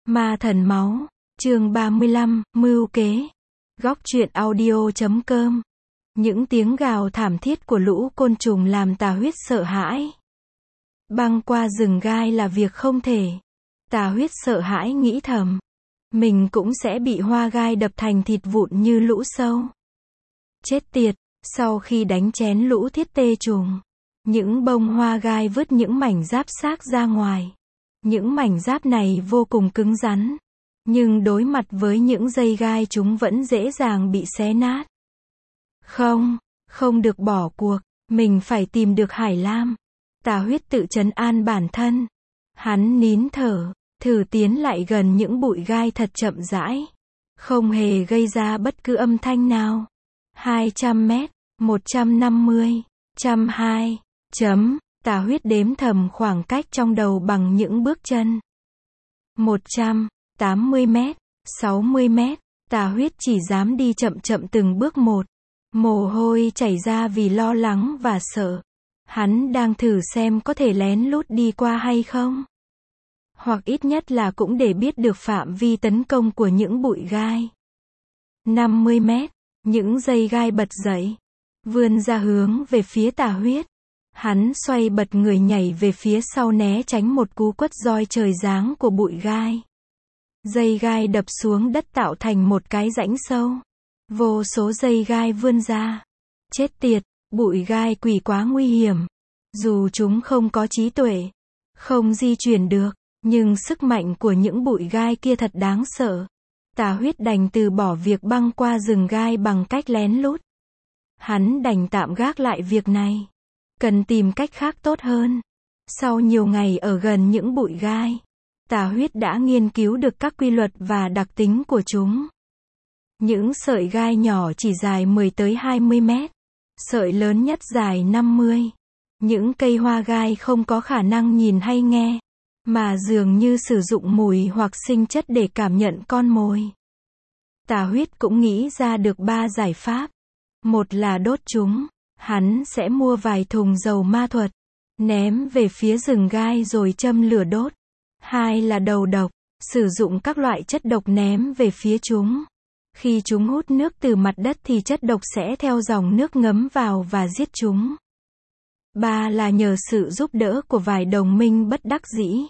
Ma thần máu, chương 35, mưu kế. Góc truyện audio.com. Những tiếng gào thảm thiết của lũ côn trùng làm Tà Huyết sợ hãi. Băng qua rừng gai là việc không thể. Tà Huyết sợ hãi nghĩ thầm. Mình cũng sẽ bị hoa gai đập thành thịt vụn như lũ sâu. Chết tiệt, sau khi đánh chén lũ thiết tê trùng, những bông hoa gai vứt những mảnh giáp xác ra ngoài. Những mảnh giáp này vô cùng cứng rắn, nhưng đối mặt với những dây gai chúng vẫn dễ dàng bị xé nát. Không được bỏ cuộc, mình phải tìm được Hải Lam. Tà Huyết tự trấn an bản thân. Hắn nín thở, thử tiến lại gần những bụi gai thật chậm rãi, không hề gây ra bất cứ âm thanh nào. 200 mét, 150, 120, Tà Huyết đếm thầm khoảng cách trong đầu bằng những bước chân. 180 mét, 60 mét, Tà Huyết chỉ dám đi chậm chậm từng bước một. Mồ hôi chảy ra vì lo lắng và sợ. Hắn đang thử xem có thể lén lút đi qua hay không. Hoặc ít nhất là cũng để biết được phạm vi tấn công của những bụi gai. 50 mét, những dây gai bật dậy, vươn ra hướng về phía Tà Huyết. Hắn xoay bật người nhảy về phía sau né tránh một cú quất roi trời giáng của bụi gai. Dây gai đập xuống đất tạo thành một cái rãnh sâu. Vô số dây gai vươn ra. Chết tiệt, bụi gai quỷ quá nguy hiểm. Dù chúng không có trí tuệ, không di chuyển được, nhưng sức mạnh của những bụi gai kia thật đáng sợ. Tà Huyết đành từ bỏ việc băng qua rừng gai bằng cách lén lút. Hắn đành tạm gác lại việc này. Cần tìm cách khác tốt hơn. Sau nhiều ngày ở gần những bụi gai, Tà Huyết đã nghiên cứu được các quy luật và đặc tính của chúng. Những sợi gai nhỏ chỉ dài 10 tới 20 mét. Sợi lớn nhất dài 50. Những cây hoa gai không có khả năng nhìn hay nghe, mà dường như sử dụng mùi hoặc sinh chất để cảm nhận con mồi. Tà Huyết cũng nghĩ ra được 3 giải pháp. Một là đốt chúng. Hắn sẽ mua vài thùng dầu ma thuật, ném về phía rừng gai rồi châm lửa đốt. 2 là đầu độc. Sử dụng các loại chất độc ném về phía chúng. Khi chúng hút nước từ mặt đất thì chất độc sẽ theo dòng nước ngấm vào và giết chúng. 3 là nhờ sự giúp đỡ của vài đồng minh bất đắc dĩ.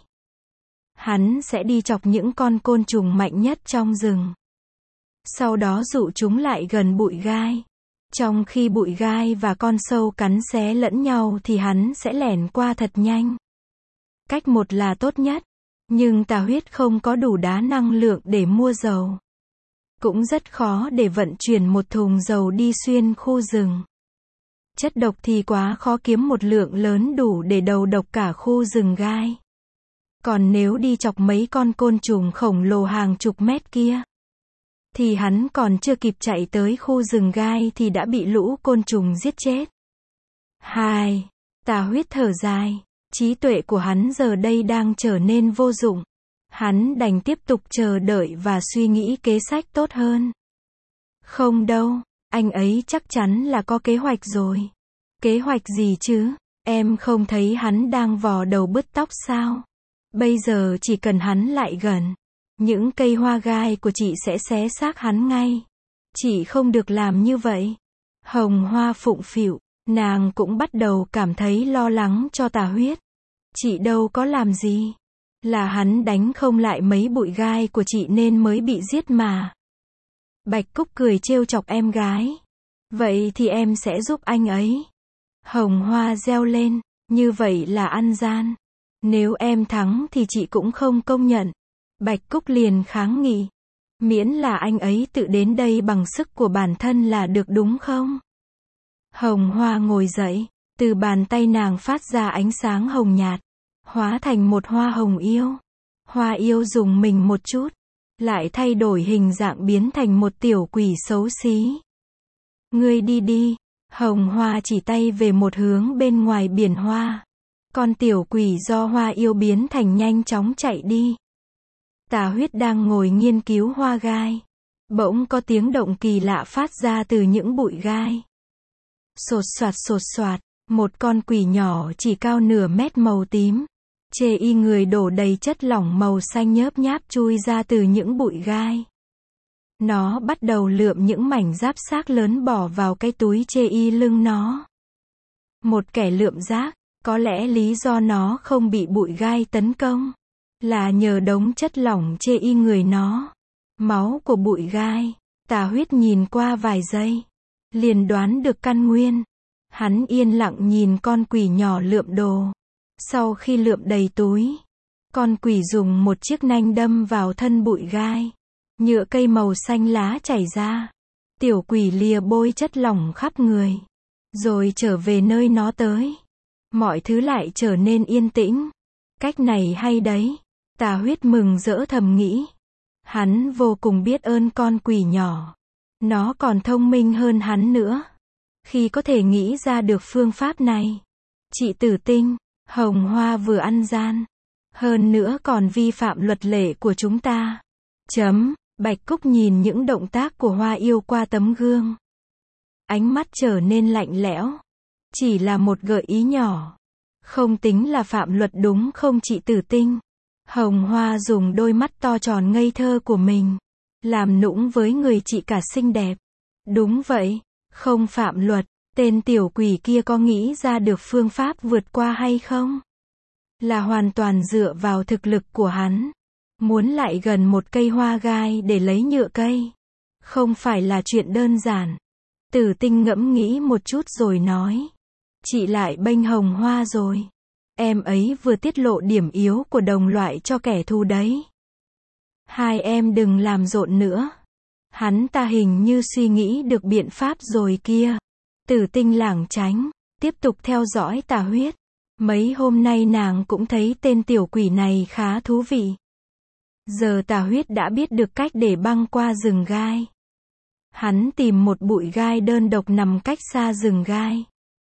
Hắn sẽ đi chọc những con côn trùng mạnh nhất trong rừng. Sau đó dụ chúng lại gần bụi gai. Trong khi bụi gai và con sâu cắn xé lẫn nhau thì hắn sẽ lẻn qua thật nhanh. Cách một là tốt nhất, nhưng Tà Huyết không có đủ đá năng lượng để mua dầu. Cũng rất khó để vận chuyển một thùng dầu đi xuyên khu rừng. Chất độc thì quá khó kiếm một lượng lớn đủ để đầu độc cả khu rừng gai. Còn nếu đi chọc mấy con côn trùng khổng lồ hàng chục mét kia, thì hắn còn chưa kịp chạy tới khu rừng gai thì đã bị lũ côn trùng giết chết. 2. Tà Huyết thở dài. Trí tuệ của hắn giờ đây đang trở nên vô dụng. Hắn đành tiếp tục chờ đợi và suy nghĩ kế sách tốt hơn. Không đâu, anh ấy chắc chắn là có kế hoạch rồi. Kế hoạch gì chứ? Em không thấy hắn đang vò đầu bứt tóc sao? Bây giờ chỉ cần hắn lại gần, những cây hoa gai của chị sẽ xé xác hắn ngay. Chị không được làm như vậy. Hồng Hoa phụng phịu, nàng cũng bắt đầu cảm thấy lo lắng cho Tà Huyết. Chị đâu có làm gì. Là hắn đánh không lại mấy bụi gai của chị nên mới bị giết mà. Bạch Cúc cười trêu chọc em gái. Vậy thì em sẽ giúp anh ấy. Hồng Hoa reo lên, như vậy là ăn gian. Nếu em thắng thì chị cũng không công nhận. Bạch Cúc liền kháng nghị. Miễn là anh ấy tự đến đây bằng sức của bản thân là được đúng không? Hồng Hoa ngồi dậy, từ bàn tay nàng phát ra ánh sáng hồng nhạt, hóa thành một hoa hồng yêu. Hoa yêu dùng mình một chút, lại thay đổi hình dạng biến thành một tiểu quỷ xấu xí. Ngươi đi đi. Hồng Hoa chỉ tay về một hướng bên ngoài biển hoa. Con tiểu quỷ do hoa yêu biến thành nhanh chóng chạy đi. Tà Huyết đang ngồi nghiên cứu hoa gai. Bỗng có tiếng động kỳ lạ phát ra từ những bụi gai. Sột soạt, một con quỷ nhỏ chỉ cao nửa mét màu tím, Chê y người đổ đầy chất lỏng màu xanh nhớp nháp chui ra từ những bụi gai. Nó bắt đầu lượm những mảnh giáp xác lớn bỏ vào cái túi chê y lưng nó. Một kẻ lượm rác, có lẽ lý do nó không bị bụi gai tấn công là nhờ đống chất lỏng chê y người nó. Máu của bụi gai. Tà Huyết nhìn qua vài giây, liền đoán được căn nguyên. Hắn yên lặng nhìn con quỷ nhỏ lượm đồ. Sau khi lượm đầy túi, con quỷ dùng một chiếc nanh đâm vào thân bụi gai. Nhựa cây màu xanh lá chảy ra. Tiểu quỷ lìa bôi chất lỏng khắp người, rồi trở về nơi nó tới. Mọi thứ lại trở nên yên tĩnh. Cách này hay đấy. Tà Huyết mừng rỡ thầm nghĩ. Hắn vô cùng biết ơn con quỷ nhỏ. Nó còn thông minh hơn hắn nữa, khi có thể nghĩ ra được phương pháp này. Chị Tử Tinh, Hồng Hoa vừa ăn gian, hơn nữa còn vi phạm luật lệ của chúng ta. Bạch Cúc nhìn những động tác của Hoa Yêu qua tấm gương. Ánh mắt trở nên lạnh lẽo. Chỉ là một gợi ý nhỏ. Không tính là phạm luật đúng không chị Tử Tinh? Hồng Hoa dùng đôi mắt to tròn ngây thơ của mình làm nũng với người chị cả xinh đẹp. Đúng vậy, không phạm luật. Tên tiểu quỷ kia có nghĩ ra được phương pháp vượt qua hay không? Là hoàn toàn dựa vào thực lực của hắn. Muốn lại gần một cây hoa gai để lấy nhựa cây, không phải là chuyện đơn giản. Tử Tinh ngẫm nghĩ một chút rồi nói. Chị lại bênh Hồng Hoa rồi. Em ấy vừa tiết lộ điểm yếu của đồng loại cho kẻ thù đấy. Hai em đừng làm rộn nữa. Hắn ta hình như suy nghĩ được biện pháp rồi kia. Tử Tinh lảng tránh, tiếp tục theo dõi Tà Huyết. Mấy hôm nay nàng cũng thấy tên tiểu quỷ này khá thú vị. Giờ Tà Huyết đã biết được cách để băng qua rừng gai. Hắn tìm một bụi gai đơn độc nằm cách xa rừng gai.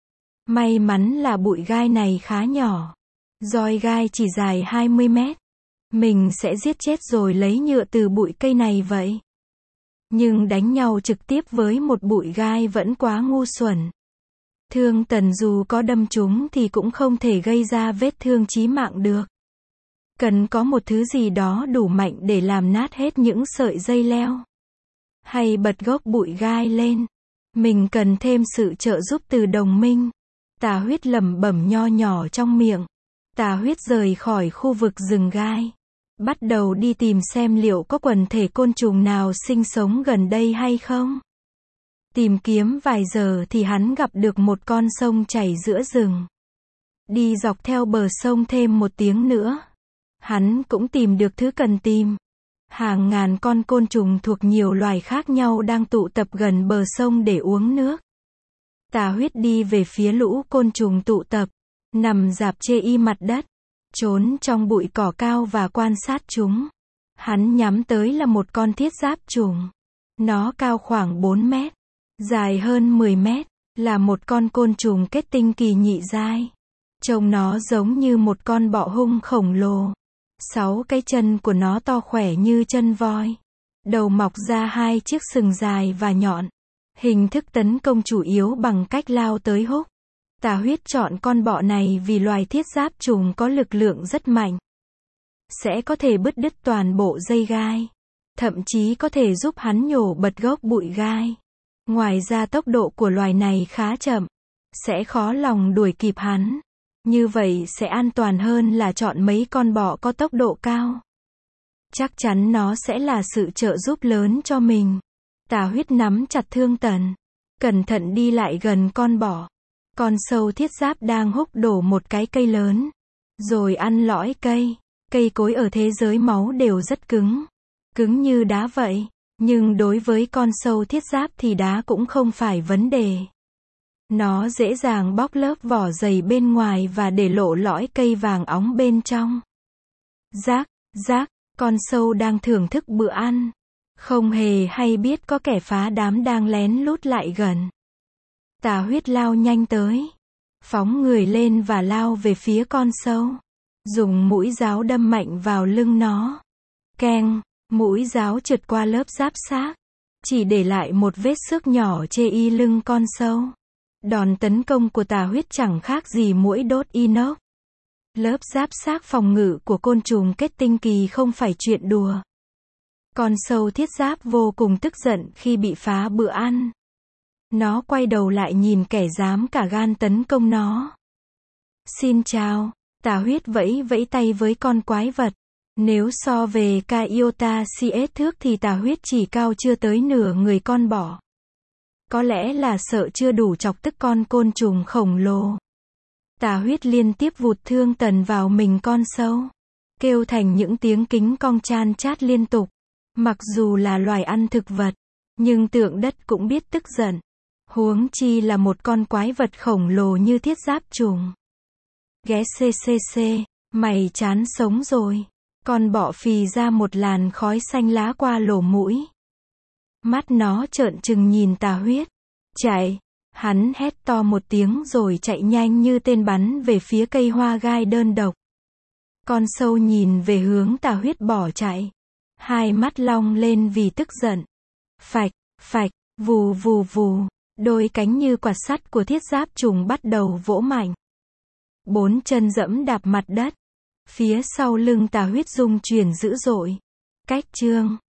May mắn là bụi gai này khá nhỏ. Roi gai chỉ dài 20 mét. Mình sẽ giết chết rồi lấy nhựa từ bụi cây này vậy. Nhưng đánh nhau trực tiếp với một bụi gai vẫn quá ngu xuẩn. Thương tần dù có đâm trúng thì cũng không thể gây ra vết thương chí mạng được. Cần có một thứ gì đó đủ mạnh để làm nát hết những sợi dây leo. Hay bật gốc bụi gai lên. Mình cần thêm sự trợ giúp từ đồng minh. Tà Huyết lẩm bẩm nho nhỏ trong miệng. Tà Huyết rời khỏi khu vực rừng gai. Bắt đầu đi tìm xem liệu có quần thể côn trùng nào sinh sống gần đây hay không. Tìm kiếm vài giờ thì hắn gặp được một con sông chảy giữa rừng. Đi dọc theo bờ sông thêm một tiếng nữa. Hắn cũng tìm được thứ cần tìm. Hàng ngàn con côn trùng thuộc nhiều loài khác nhau đang tụ tập gần bờ sông để uống nước. Tà Huyết đi về phía lũ côn trùng tụ tập, nằm rạp chê y mặt đất, trốn trong bụi cỏ cao và quan sát chúng. Hắn nhắm tới là một con thiết giáp trùng. Nó cao khoảng 4 mét, dài hơn 10 mét, là một con côn trùng kết tinh kỳ nhị giai. Trông nó giống như một con bọ hung khổng lồ. 6 cái chân của nó to khỏe như chân voi. Đầu mọc ra 2 chiếc sừng dài và nhọn. Hình thức tấn công chủ yếu bằng cách lao tới húc. Tà Huyết chọn con bọ này vì loài thiết giáp trùng có lực lượng rất mạnh. Sẽ có thể bứt đứt toàn bộ dây gai. Thậm chí có thể giúp hắn nhổ bật gốc bụi gai. Ngoài ra tốc độ của loài này khá chậm. Sẽ khó lòng đuổi kịp hắn. Như vậy sẽ an toàn hơn là chọn mấy con bọ có tốc độ cao. Chắc chắn nó sẽ là sự trợ giúp lớn cho mình. Tà Huyết nắm chặt thương tần. Cẩn thận đi lại gần con bọ. Con sâu thiết giáp đang húc đổ một cái cây lớn. Rồi ăn lõi cây. Cây cối ở thế giới máu đều rất cứng. Cứng như đá vậy. Nhưng đối với con sâu thiết giáp thì đá cũng không phải vấn đề. Nó dễ dàng bóc lớp vỏ dày bên ngoài và để lộ lõi cây vàng óng bên trong. Rác, rác, con sâu đang thưởng thức bữa ăn. Không hề hay biết có kẻ phá đám đang lén lút lại gần. Tà Huyết lao nhanh tới. Phóng người lên và lao về phía con sâu. Dùng mũi giáo đâm mạnh vào lưng nó. Keng, mũi giáo trượt qua lớp giáp xác. Chỉ để lại một vết xước nhỏ chê y lưng con sâu. Đòn tấn công của Tà Huyết chẳng khác gì muỗi đốt inox. Lớp giáp xác phòng ngự của côn trùng kết tinh kỳ không phải chuyện đùa. Con sâu thiết giáp vô cùng tức giận khi bị phá bữa ăn. Nó quay đầu lại nhìn kẻ dám cả gan tấn công nó. Xin chào, tà huyết vẫy vẫy tay với con quái vật. Nếu so về Caiota CS thước thì tà huyết chỉ cao chưa tới nửa người con bọ. Có lẽ là sợ chưa đủ chọc tức con côn trùng khổng lồ. Tà huyết liên tiếp vụt thương tần vào mình con sâu. Kêu thành những tiếng kính cong chan chát liên tục. Mặc dù là loài ăn thực vật, nhưng tượng đất cũng biết tức giận. Huống chi là một con quái vật khổng lồ như thiết giáp trùng. Ghé CCC, mày chán sống rồi. Con bọ phì ra một làn khói xanh lá qua lỗ mũi. Mắt nó trợn trừng nhìn tà huyết. Chạy! Hắn hét to một tiếng rồi chạy nhanh như tên bắn về phía cây hoa gai đơn độc. Con sâu nhìn về hướng tà huyết bỏ chạy. Hai mắt long lên vì tức giận. Phạch, phạch, vù vù vù. Đôi cánh như quạt sắt của thiết giáp trùng bắt đầu vỗ mạnh. Bốn chân dẫm đạp mặt đất. Phía sau lưng tà huyết rung chuyển dữ dội. Cách chương